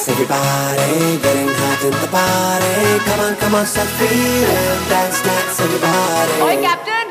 dance, everybody, getting hot in the party. Come on, start feeling. Dance, dance, everybody. Oi, Captain!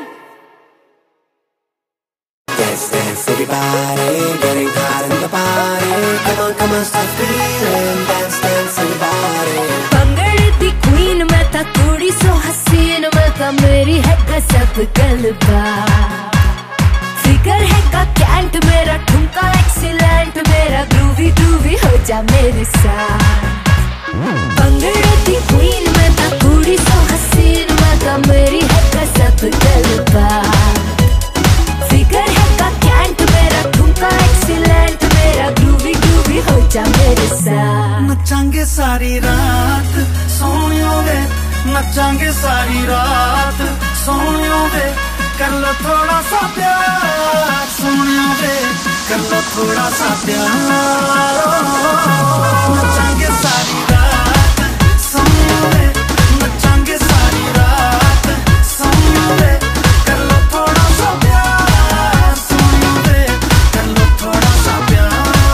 Dance, dance, everybody, getting hot in the party. Come on, start feeling. Dance, dance, everybody. भंगड़े the queen मैं था थोड़ी सो हसीन मैं था मेरी है गजब गलबा फिगर है का कैंट मेरा ठुमका एक्सीलेंट मेरा ग्रूवी ग्रूवी हो जा मेरे साथ भंगड़े दी queen मैं था थोड़ी सो हसीन मैं था मेरी है गजब गलबा फिगर है का कैंट मेरा ठुमका एक्सीलेंट मेरा ग्रूवी ग्रूवी हो जा मेरे साथ नचांगे सारी रात सोनियो वे नचांगे सारी रात सोनियो वे कर लो थोड़ा सा प्यार सोनियो वे कर लो थोड़ा सा प्यार नचांगे सारी रात सोनियो वे नचांगे सारी रात सोनियो वे कर लो थोड़ा सा प्यार सोनियो वे कर लो थोड़ा सा प्यार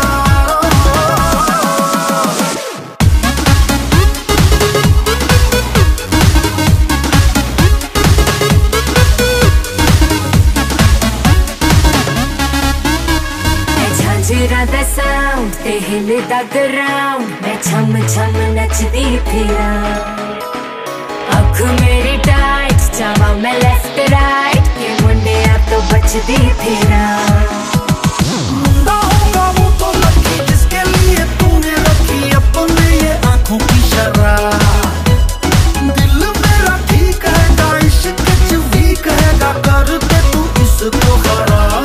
दा साउंड ते हिलदा ग्राउंड मैं छम छम नचदी फिरा अख मेरी टाइट चावा मैं लेफ्ट राइट ये मुंडे आप तो बचदी फिरा मुंडा होगा वो तो लकी जिसके लिए तूने रखी अपने ये आंखों की शराब दिल मेरा ठीक है इश्क च वीक है कर दे तू इसको खराब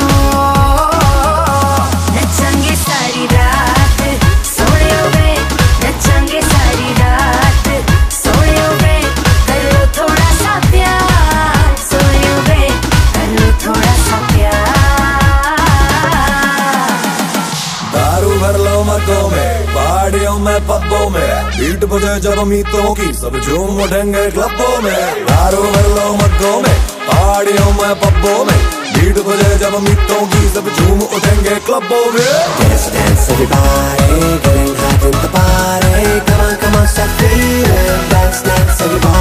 में पब्बों में बीट बजे जब मीतों की सब झूम उठेंगे क्लबों में दारू भर लो मग्गों में पहाड़ियों में पब्बों में बीट बजे जब मीतों की सब झूम उठेंगे क्लबों में Dance, dance, everybody, getting hot in the party. Come on, start feeling. Dance, dance, everybody.